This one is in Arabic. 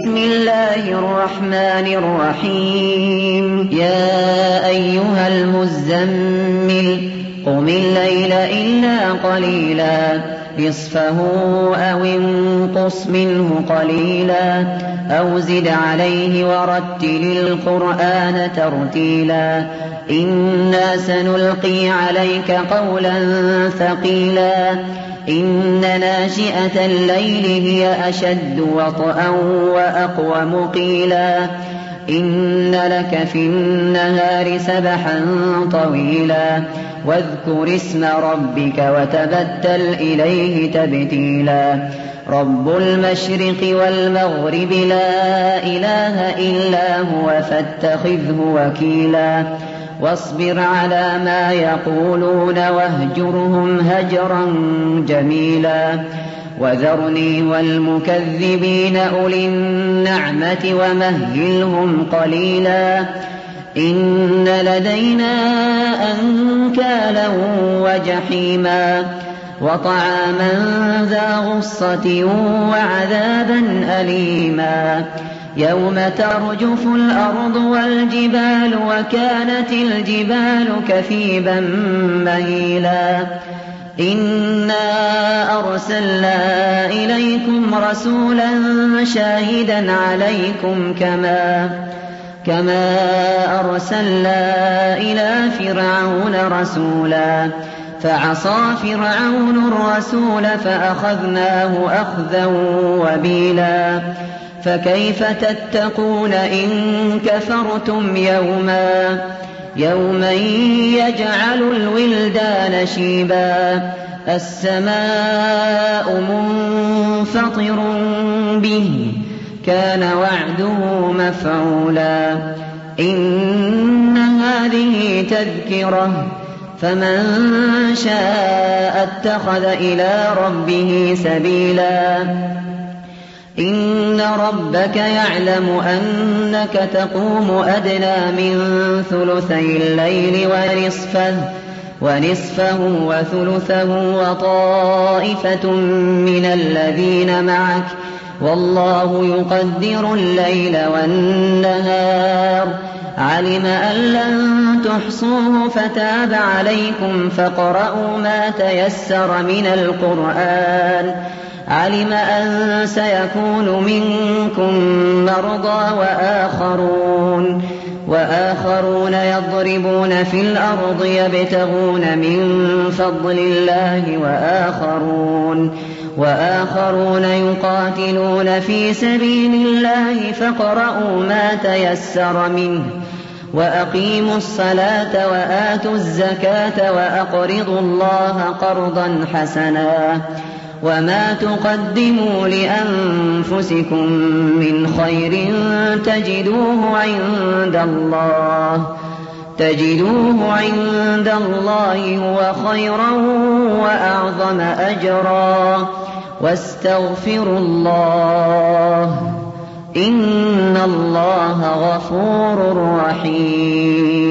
بسم الله الرحمن الرحيم يا أيها المزمل قم الليل إلا قليلا نصفه أو انقص منه قليلا أو زد عليه ورتل القرآن ترتيلا إنا سنلقي عليك قولا ثقيلا إن ناشئة الليل هي أشد وطئا وأقوم قيلا إن لك في النهار سبحا طويلا واذكر اسم ربك وتبتل إليه تبتيلا رب المشرق والمغرب لا إله إلا هو فاتخذه وكيلا واصبر على ما يقولون واهجرهم هجرا جميلا وذرني والمكذبين أولي النعمة ومهلهم قليلا إن لدينا أنكالا وجحيما وطعاما ذا غصة وعذابا أليما يوم ترجف الأرض والجبال وكانت الجبال كثيبا مهيلا إنا أرسلنا إليكم رسولا شاهدا عليكم كما أرسلنا إلى فرعون رسولا فعصى فرعون الرسول فأخذناه أخذا وبيلا فكيف تتقون إن كفرتم يوما يجعل الولدان شيبا السماء منفطر به كان وعده مفعولا إن هذه تذكرة فمن شاء اتخذ إلى ربه سبيلا إن ربك يعلم أنك تقوم أدنى من ثلثي الليل ونصفه وثلثه وطائفة من الذين معك والله يقدر الليل والنهار علم أن لن تحصوه فتاب عليكم فاقرؤوا ما تيسر من القرآن علم أن سيكون منكم مرضى وآخرون يضربون في الأرض يبتغون من فضل الله وآخرون يقاتلون في سبيل الله فاقرؤوا ما تيسر منه وأقيموا الصلاة وآتوا الزكاة وأقرضوا الله قرضا حسنا وما تقدموا لأنفسكم من خير تجدوه عند الله هو خيرا وأعظم أجرا واستغفروا الله إن الله غفور رحيم